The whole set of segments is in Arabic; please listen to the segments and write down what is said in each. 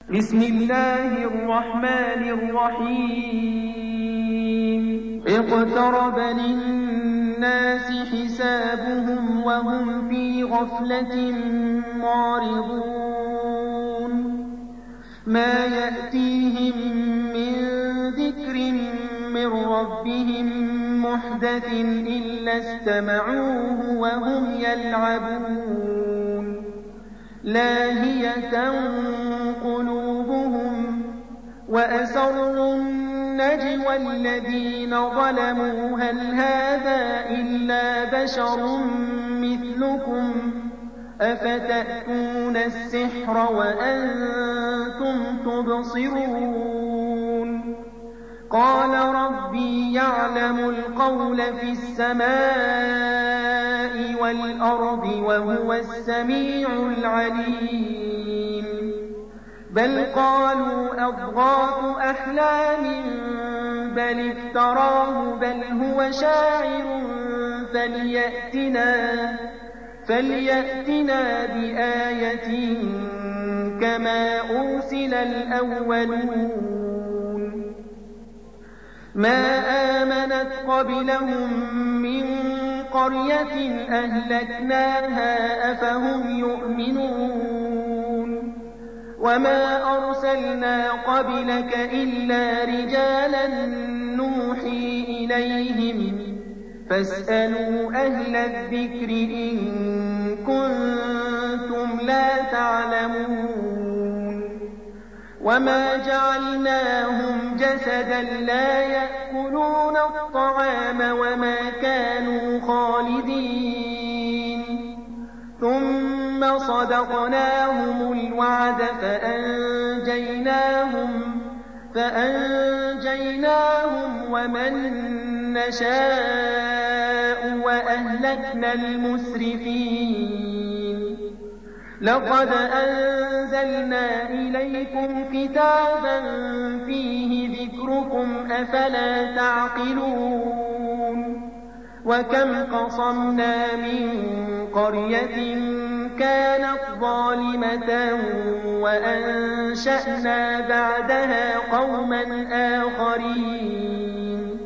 بسم الله الرحمن الرحيم اقترب للناس حسابهم وهم في غفلة معرضون ما يأتيهم من ذكر من ربهم محدث إلا استمعوه وهم يلعبون لاهية قلوبهم وأسروا النجوى الذين ظلموا هل هذا إلا بشر مثلكم أفتأتون السحر وأنتم تبصرون قال ربي يعلم القول في السماء والأرض وهو السميع العليم بل قالوا أضغاث أحلام بل افتراه بل هو شاعر فليأتنا بآية كما أرسل الأولون ما آمنت قبلهم من قرية أهلكناها أفهم يؤمنون وما أرسلنا قبلك إلا رجالا نوحي إليهم فاسألوا أهل الذكر إن كنتم لا تعلمون وما جعلناهم جسدا لا يأكلون الطعام وما كانوا خالدين ثم صدقناهم الوعد فأنجيناهم ومن نشاء وأهلكنا المسرفين لقد أنزلنا إليكم كتابا فيه ذكركم أفلا تعقلون وكم قصمنا من قرية كانت ظالمة وأنشأنا بعدها قوما آخرين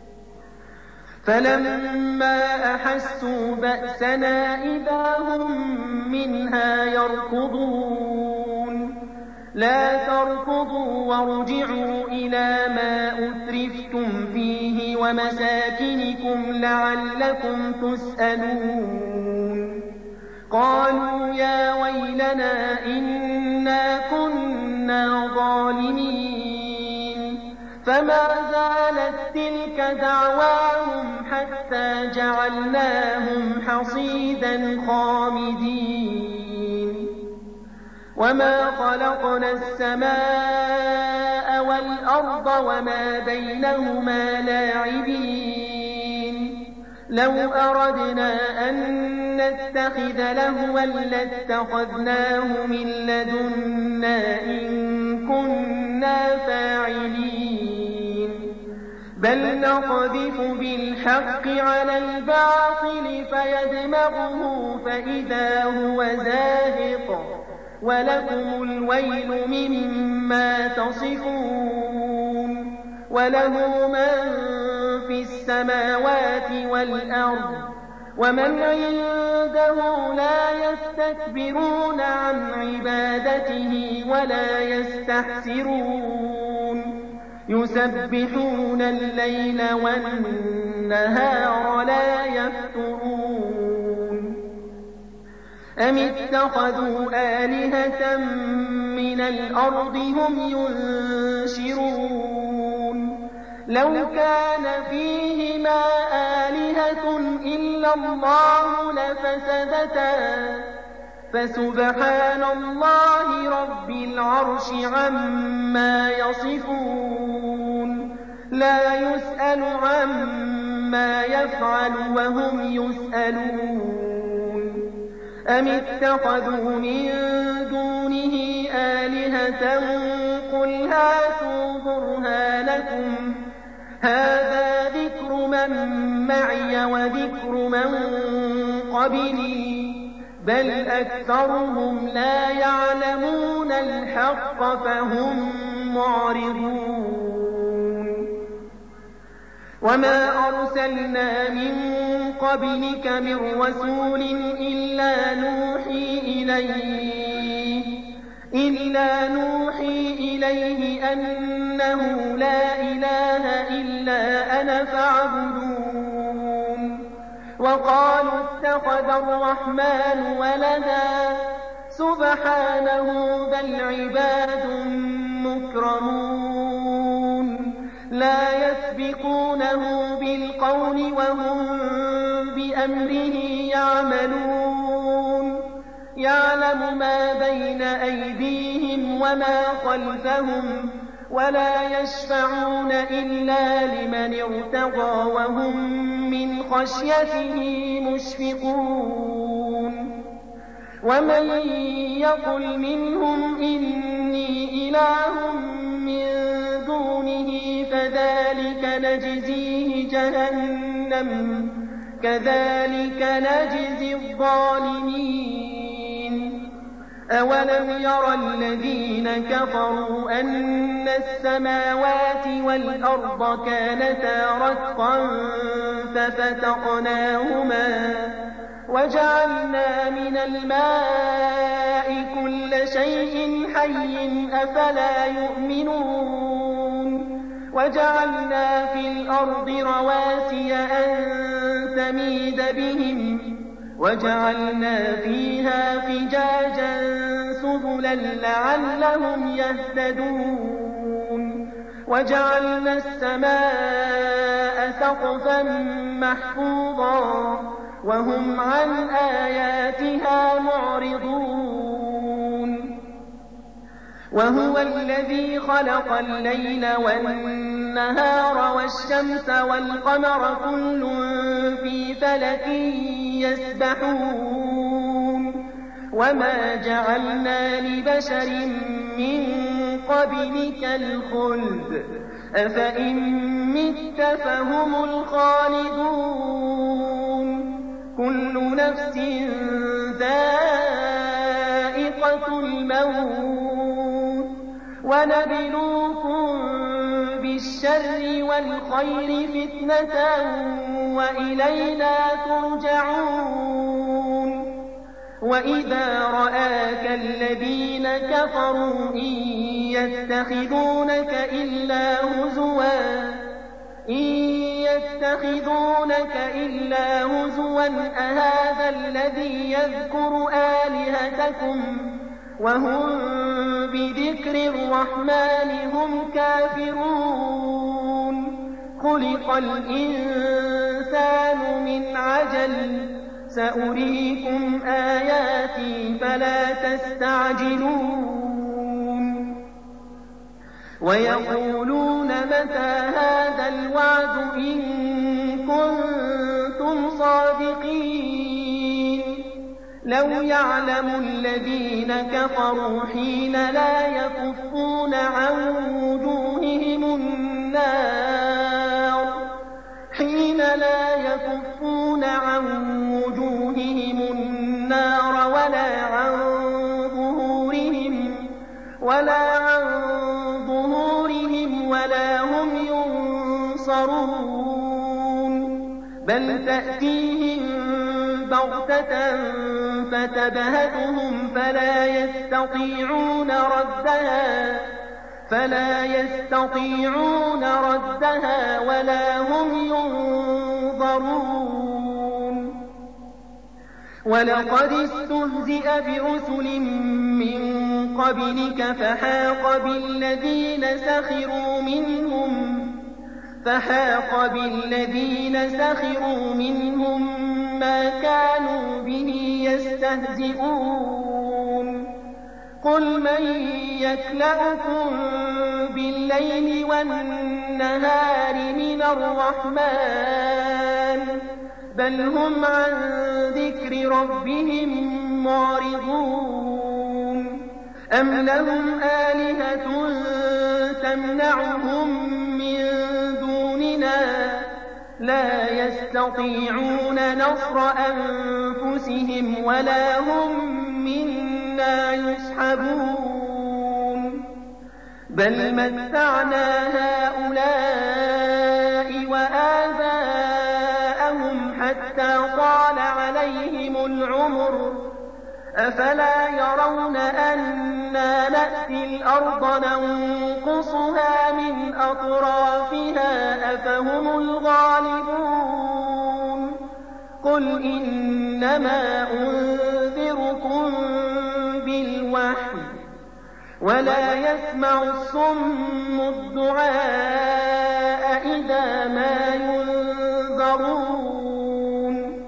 فلما أحسوا بأسنا إذا هم منها يركضون لا تركضوا وارجعوا إلى ما أترفتم فيه ومساكنكم لعلكم تسألون قالوا يا ويلنا إنا كنا ظالمين فما زالت تلك دعواهم حتى جعلناهم حصيدا خامدين وما خلقنا السماء والأرض وما بينهما لاعبين لو أردنا أن نتخذ لهوا لاتخذناه من لدنا إن كنا فاعلين بل نقذف بالحق على الباطل فيدمغه فإذا هو زاهق ولكم الويل مما تصفون وله من في السماوات والأرض ومن عنده لا يستكبرون عن عبادته ولا يستحسرون يسبحون الليل والنهار لا يفترون أم اتخذوا آلهة من الأرض هم ينشرون لو كان فيهما آلهة إلا الله لفسدتا فسبحان الله رب العرش عما يصفون لا يسأل عما يفعل وهم يسألون أم اتخذوا من دونه آلهة قل هاتوا برهانكم هذا ذكر من معي وذكر من قبلي بل أكثرهم لا يعلمون الحق فهم معرضون وما أرسلنا من قبلك من رسول إلا نوحي إليه أنه لا إله إلا أنا فاعبدون وقالوا اتخذ الرحمن ولدا سبحانه بل عباد مكرمون لا يسبقونه بالقول وهم بأمره يعملون يعلم ما بين أيديهم وما خلفهم ولا يشفعون إلا لمن ارتضى وهم من خشيته مشفقون ومن يقل منهم إني إله من دونه فذلك نجزيه جهنم كذلك نجزي الظالمين أولم ير الذين كفروا أن السماوات والأرض كانتا رتقا ففتقناهما وجعلنا من الماء كل شيء حي أفلا يؤمنون وجعلنا في الأرض رواسي أن تميد بهم وجعلنا فيها فجاجا سبلا لعلهم يهتدون وجعلنا السماء سقفا محفوظا وهم عن آياتها معرضون وهو الذي خلق الليل والنهار والشمس والقمر كل في فلك يسبحون وما جعلنا لبشر من قبلك الخلد أفإن مت فهم الخالدون كل نفس ذائقة الموت ونبلوكم بالشر والخير فتنة وإلينا ترجعون وإذا رآك الذين كفروا إن يتخذونك إلا هزوا أهذا الذي يذكر آلهتكم وهم بذكر الرحمن هم كافرون خلق الإنسان من عجل سأريكم آياتي فلا تستعجلون ويقولون متى هذا الوعد إن كنتم صادقين لو يعلم الذين كفروا حين لا يكفون عن وجوههم النار ولا عن ظهورهم ولا هم ينصرون بل تأتيهم بغتة فتبهتهم فلا يستطيعون ردها ولا هم ينظرون ولقد استهزئ برسل من قبلك فحاق بالذين سخروا منهم ما كانوا به يستهزئون قل من يكلؤكم بالليل والنهار من الرحمن بل هم عن ذكر ربهم معرضون أم لهم آلهة تمنعهم من دوننا لا يستطيعون نصر أنفسهم أنفسهم ولا هم منا يسحبون بل متعنا هؤلاء وآباءهم حتى طال عليهم العمر أفلا يرون أنا نأتي الأرض ننقصها من أطرافها أفهم الغالبون قل إنما أنذركم بالوحي ولا يسمع الصم الدعاء إذا ما ينذرون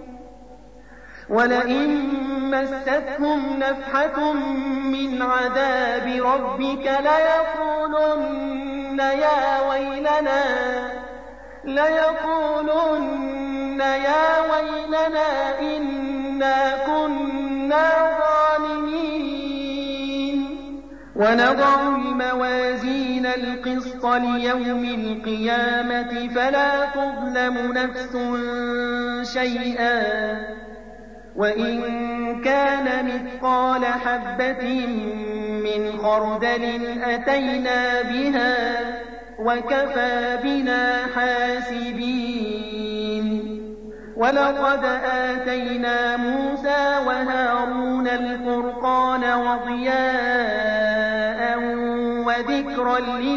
ولئن مستهم نفحة من عذاب ربك ليقولن يا ويلنا إنا كنا ظالمين ونضع الموازين القسط ليوم القيامة فلا تظلم نفس شيئا وإن كان مثقال حبة من خردل أتينا بها وكفى بنا حاسبين ولقد آتينا موسى وهارون الفرقان وضياء وذكرا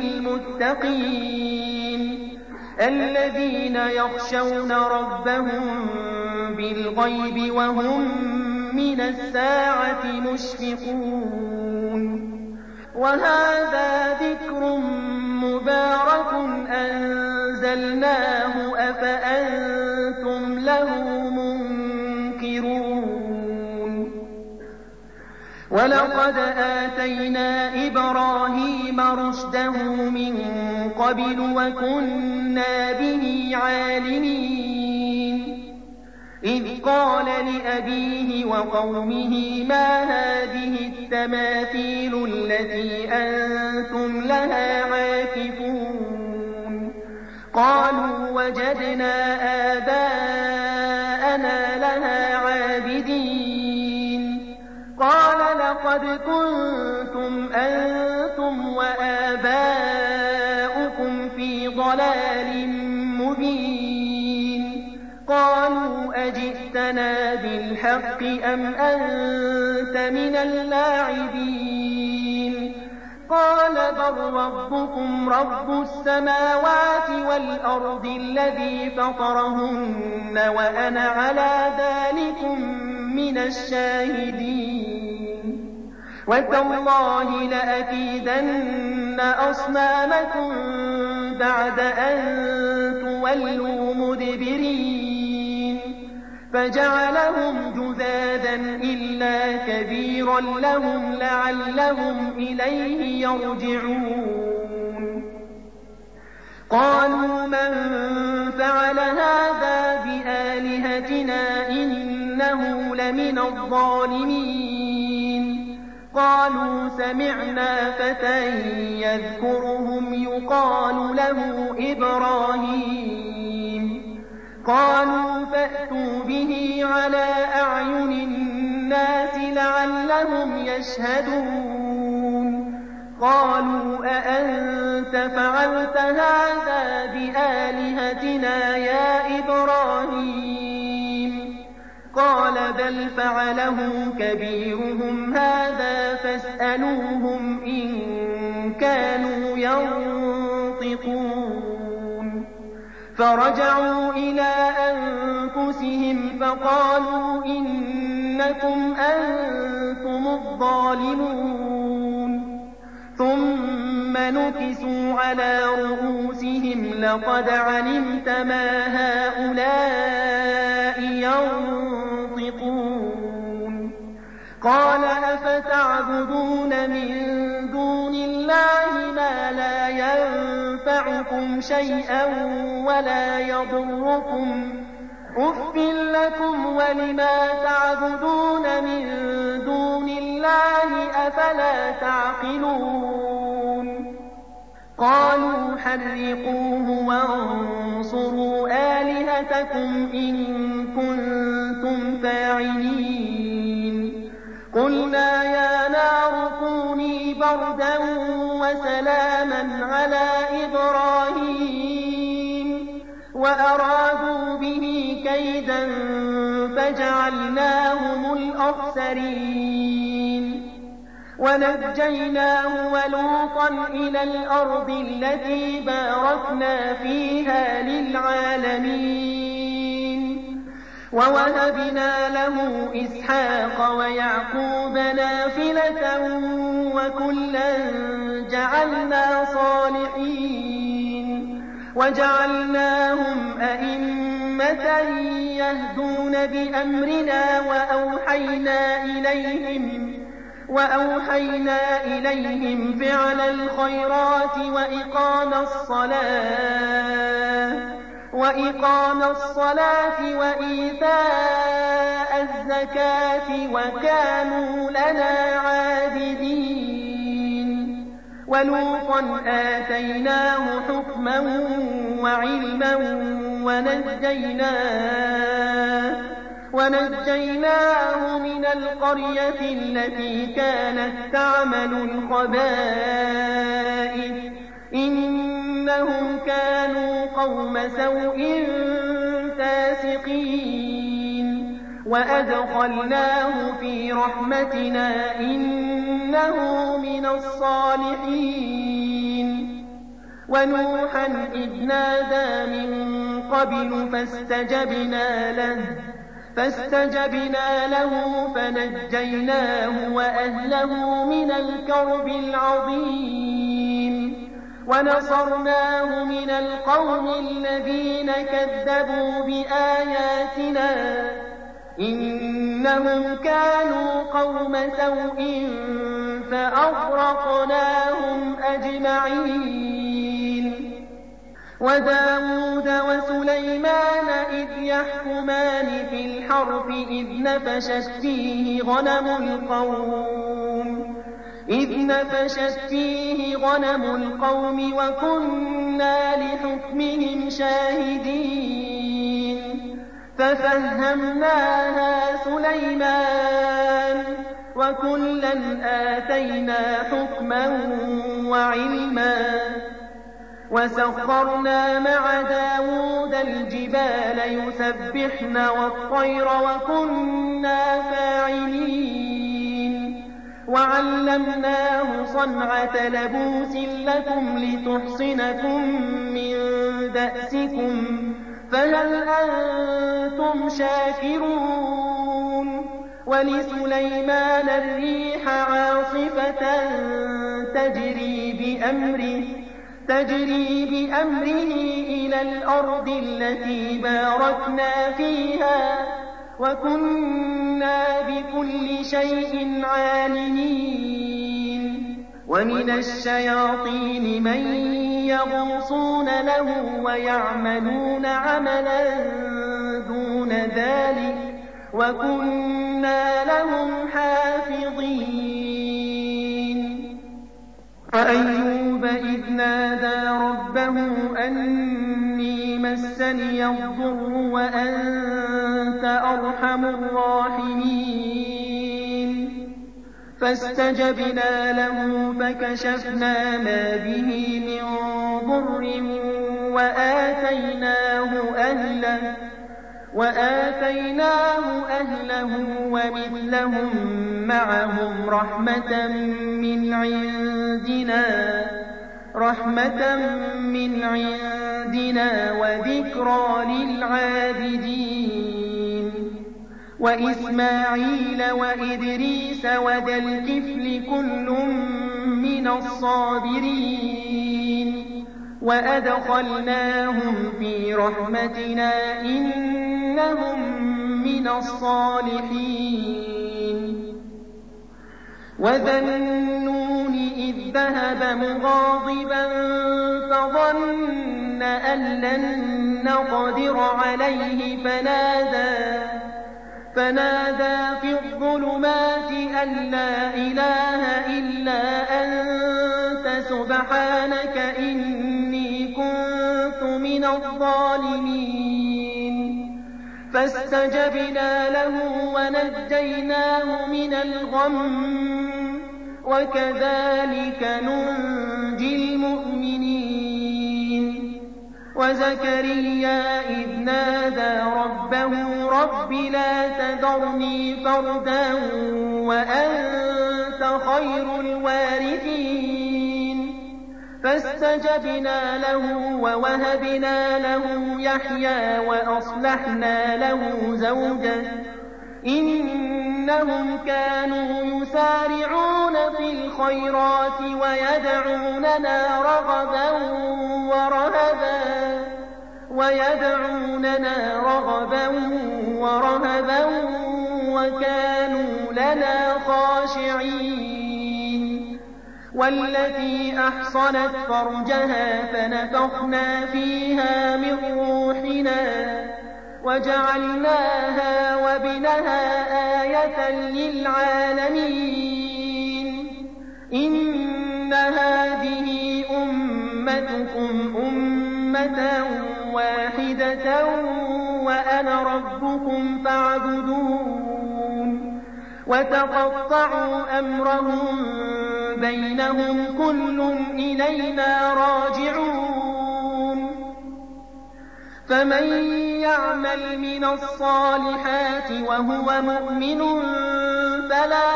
للمتقين الذين يخشون ربهم بالغيب وهم من الساعة مشفقون وهذا ذكر مبارك أنزلناه أفأنتم له منكرون ولقد آتينا إبراهيم رشده من قبل وكنا به عالمين إذ قال لأبيه وقومه ما هذه التماثيل التي أنتم لها عاكفون قالوا وجدنا آباءنا لها عابدين قال لقد كنتم أنتم وآباؤكم في ضلال مبين قالوا أجئتنا بالحق أم أنت من اللاعبين قال بل ربكم رب السماوات والأرض الذي فطرهن وأنا على ذلكم من الشاهدين وتالله لأكيدن أصنامكم بعد أن تولوا مدبرين فجعلهم جذاذا إلا كبيرا لهم لعلهم إليه يرجعون قالوا من فعل هذا بآلهتنا إنه لمن الظالمين قالوا سمعنا فتى يذكرهم يقال له إبراهيم قالوا فأتوا به على أعين الناس لعلهم يشهدون قالوا أأنت فعلت هذا بآلهتنا يا إبراهيم قال بل فعله كبيرهم هذا فاسألوهم إن كانوا ينطقون فرجعوا إلى أنفسهم فقالوا إنكم أنتم الظالمون ثم نكسوا على رؤوسهم لقد علمت ما هؤلاء ينطقون قال أفتعبدون من دون الله ما لا ينفعكم شيئا ولا يضركم أف لكم ولما تعبدون من دون الله أفلا تعقلون قالوا حرقوه وانصروا آلهتكم إن كنتم فاعلين قُلْنَا يَا نَارُ كُونِي بَرْدًا وَسَلَامًا عَلَىٰ إِبْرَاهِيمَ وَأَرَادُوا بِهِ كَيْدًا فَجَعَلْنَاهُمُ الْأَخْسَرِينَ وَنَجَّيْنَاهُ وَلُوطًا إِلَى الْأَرْضِ الَّتِي بَارَكْنَا فِيهَا لِلْعَالَمِينَ وَوَهَبْنَا لَهُ إِسْحَاقَ وَيَعْقُوبَ نَافِلَةً وَكُلًّا جَعَلْنَا صَالِحِينَ وَجَعَلْناهُمْ أَئِمَّةً يَهْدُونَ بِأَمْرِنَا وَأَوْحَيْنَا إِلَيْهِمْ فِعْلَ الْخَيْرَاتِ وَإِقَامَ الصَّلَاةِ وَإِيتَاءَ الزَّكَاةِ وَكَانُوا لَنَا عَابِدِينَ وَلُوطًا آتَيْنَاهُ حُكْمًا وَعِلْمًا وَنَجَّيْنَاهُ مِنَ الْقَرْيَةِ الَّتِي كَانَتْ تَعْمَلُ الْخَبَائِثَ إِنَّهُمْ كَانُوا قَوْمَ سَوْءٍ فَاسِقِينَ وَأَدْخَلْنَاهُ فِي رَحْمَتِنَا إِنَّهُ مِنَ الصَّالِحِينَ وَنُوحًا إِذْ نَادَىٰ مِن قَبْلُ فاستجبنا له فنجيناه وأهله من الكرب العظيم ونصرناه من القوم الذين كذبوا بآياتنا إنهم كانوا قوم سوء فأغرقناهم أجمعين وداود وسليمان إذ يحكمان في الحرث إذ نفشت فيه غنم القوم وكنا لحكمهم شاهدين ففهمناها سليمان وكلا آتينا حكما وعلما وسخرنا مع داود الجبال يسبحن والطير وكنا فاعلين وعلمناه صنعة لبوس لكم لتحصنكم من بأسكم فهل أنتم شاكرون ولسليمان الريح عاصفة تجري بأمره إلى الأرض التي باركنا فيها وكنا بكل شيء عالمين ومن الشياطين من يغوصون له ويعملون عملا دون ذلك وكنا لهم حافظين وأيوب إذ نادى ربه أني مسني الضر وأنت أرحم الراحمين فاستجبنا له فكشفنا ما به من ضر وآتيناه أهله ومثلهم معهم رحمة من عندنا وذكرى للعابدين وإسماعيل وإدريس وذا الكفل كل من الصابرين وأدخلناهم في رحمتنا إنهم من الصالحين وذا النون إذ ذهب مغاضبا فظن أن لن نقدر عليه فنادى في الظلمات أن لا إله إلا أنت سبحانك إني كنت من الظالمين فاستجبنا له ونجيناه من الغم وكذلك ننجي المؤمنين وزكريا إذ نادى ربه رب لا تذرني فردا وأنت خير الوارثين فاستجبنا له ووهبنا له يحيى وأصلحنا له زوجه إنهم كانوا يسارعون في الخيرات ويدعوننا رغبا ورهبا وكانوا لنا خاشعين والتي أحصنت فرجها فنفخنا فيها من روحنا وجعلناها وابنها آية للعالمين إن هذه أمتكم أمة واحدة وأنا ربكم فاعبدون وتقطعوا أمرهم بينهم كل إلينا راجعون فمن يعمل من الصالحات وهو مؤمن فلا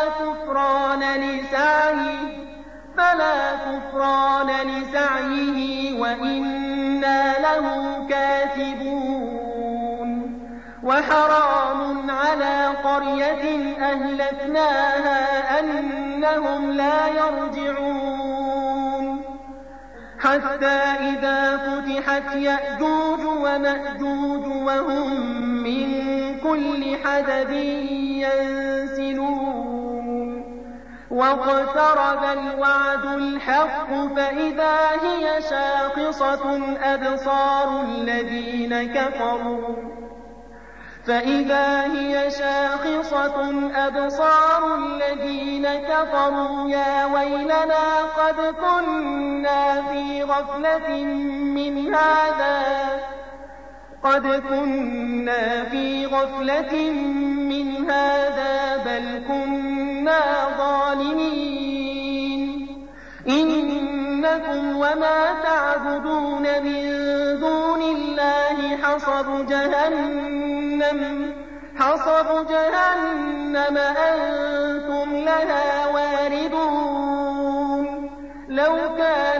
كفران لسعيه وإنا له كاتبون وحرام على قرية أهلكناها أنهم لا يرجعون حتى إذا فتحت يأجوج ومأجوج وهم من كل حدب ينسلون واقترب الوعد الحق فإذا هي شاخصة أبصار الذين كفروا يا ويلنا قد كنا في غفلة من هذا بل كنا ظالمين إنكم وما تعبدون من دون الله حصب جهنم أنتم لها واردون لو كان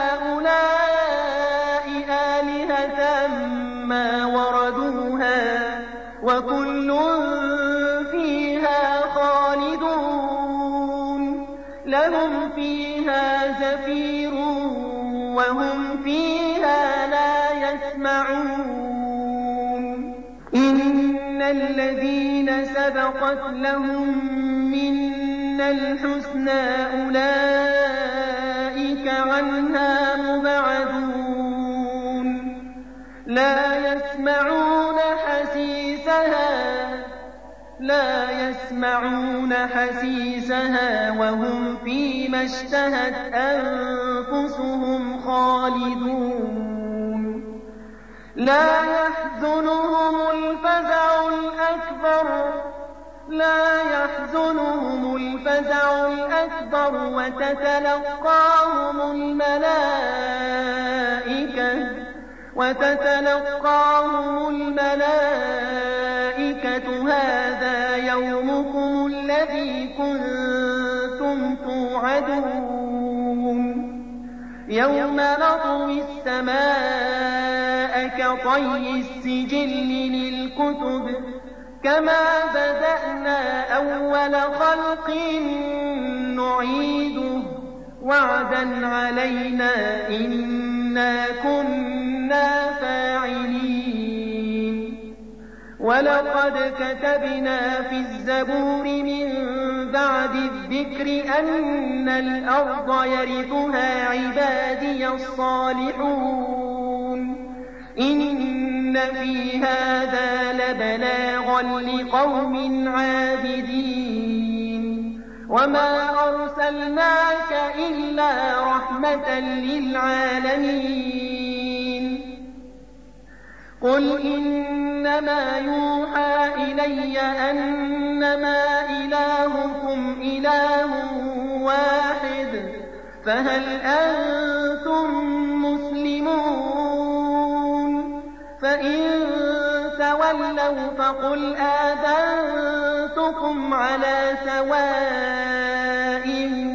هؤلاء آلهة ما وردوها وكل فيها خالدون لهم فيها زفير وهم فيها لا يسمعون إن الذين سبقت لهم منا الحسنى أولئك عنها مبعدون لا يسمعون حسيسها وهم فيما اشتهت أنفسهم خالدون لا يحزنهم الفزع الأكبر وتتلقاهم الملائكة هذا يومكم الذي كنتم توعدون يوم نطوي السماء كطي السجل للكتب كما بدأنا أول خلق نعيده وعدا علينا إنا كنا فاعلين ولقد كتبنا في الزبور من بعد الذكر أن الأرض يرثها عبادي الصالحون إن في هذا لبلاغا لقوم عابدين وما أرسلناك إلا رحمة للعالمين قل إنما يوحى إلي أنما إلهكم إله واحد فهل أنتم مسلمون فإن تولوا فقل آذنتكم على سواء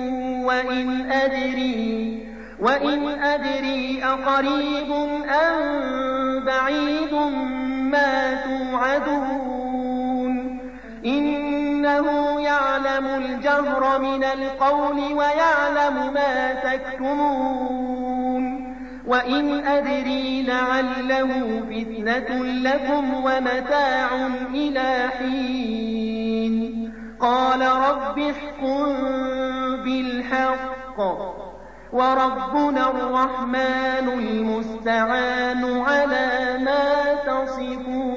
وإن أدري أقريب أم بعيد ما توعدون إنه يعلم الجهر من القول ويعلم ما تكتمون وإن أدري لعله فتنة لكم ومتاع إلى حين قال رب احكم بالحق وربنا الرحمن المستعان على ما تصفون